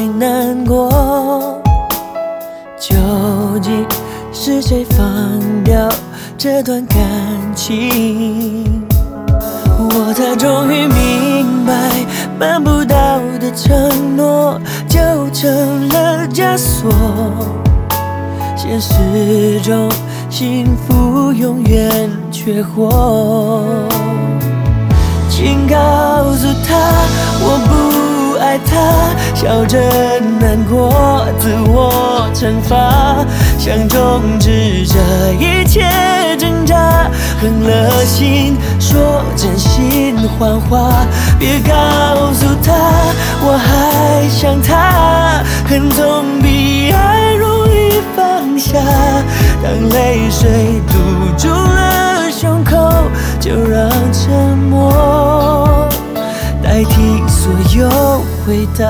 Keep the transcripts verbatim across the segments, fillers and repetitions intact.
难过，究竟是谁放掉这段感情？我才终于明白，办不到的承诺就成了枷锁，现实中幸福永远缺货。请告诉他我不爱他，笑着难过，自我惩罚，想终止这一切挣扎，狠了心说真心谎话，别告诉他我还想他，恨总比爱容易放下，当泪水堵住了胸口，就让沉默代替所有回答。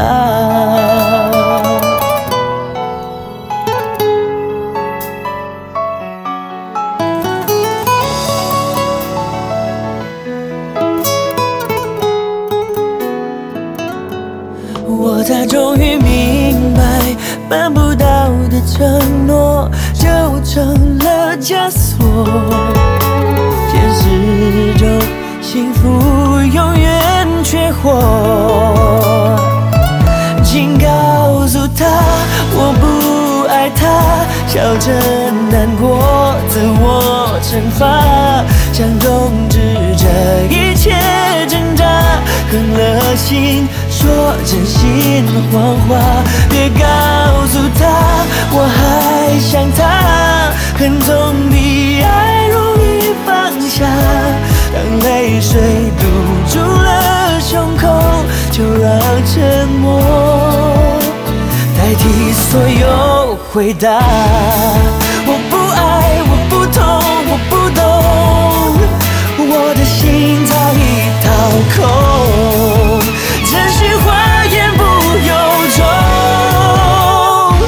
我才终于明白，办不到的承诺就成了枷锁，现实中幸福永远缺货。请告诉他我不爱他，笑着难过，自我惩罚，想终止这一切挣扎，狠了心说真心谎话，别告诉他我还想他，恨总比爱容易放下，当泪水堵住了胸口，就让沉默代替所有回答。我不爱，我不痛，我不懂，我的心早已掏空，真心话言不由衷。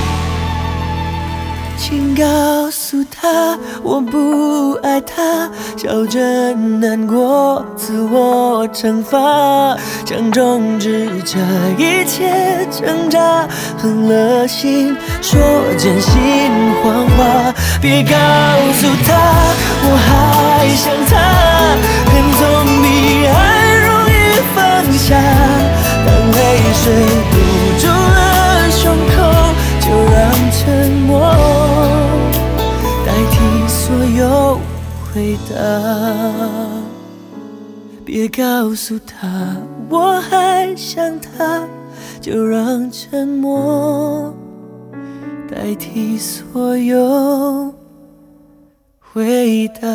请告诉他我不爱他，笑着难过，自我惩罚，想终止这一切挣扎，狠了心说真心谎话，别告诉他我还想他，恨总比爱容易放下，当泪水堵住了胸口，就让沉默代替所有回答。别告诉他我还想他，就让沉默代替所有回答。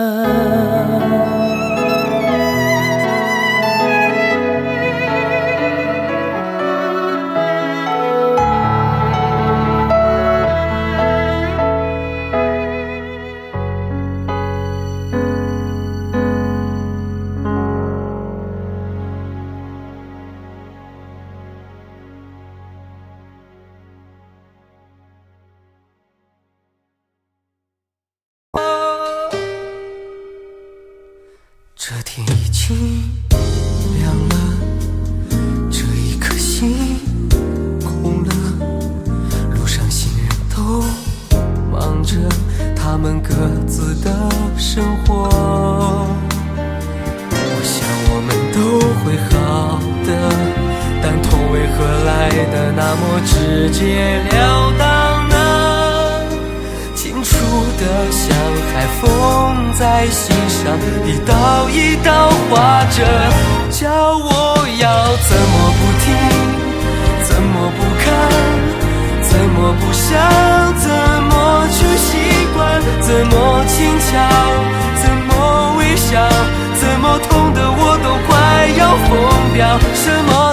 这天已经亮了，这一颗心空了，路上行人都忙着他们各自的生活，我想我们都会好的，但痛为何来得那么直截了当呢？清楚的像海风在心上一道一道划着，叫我要怎么不听，怎么不看，怎么不想，怎么去习惯，怎么轻巧，怎么微笑，怎么痛得我都快要疯掉，什么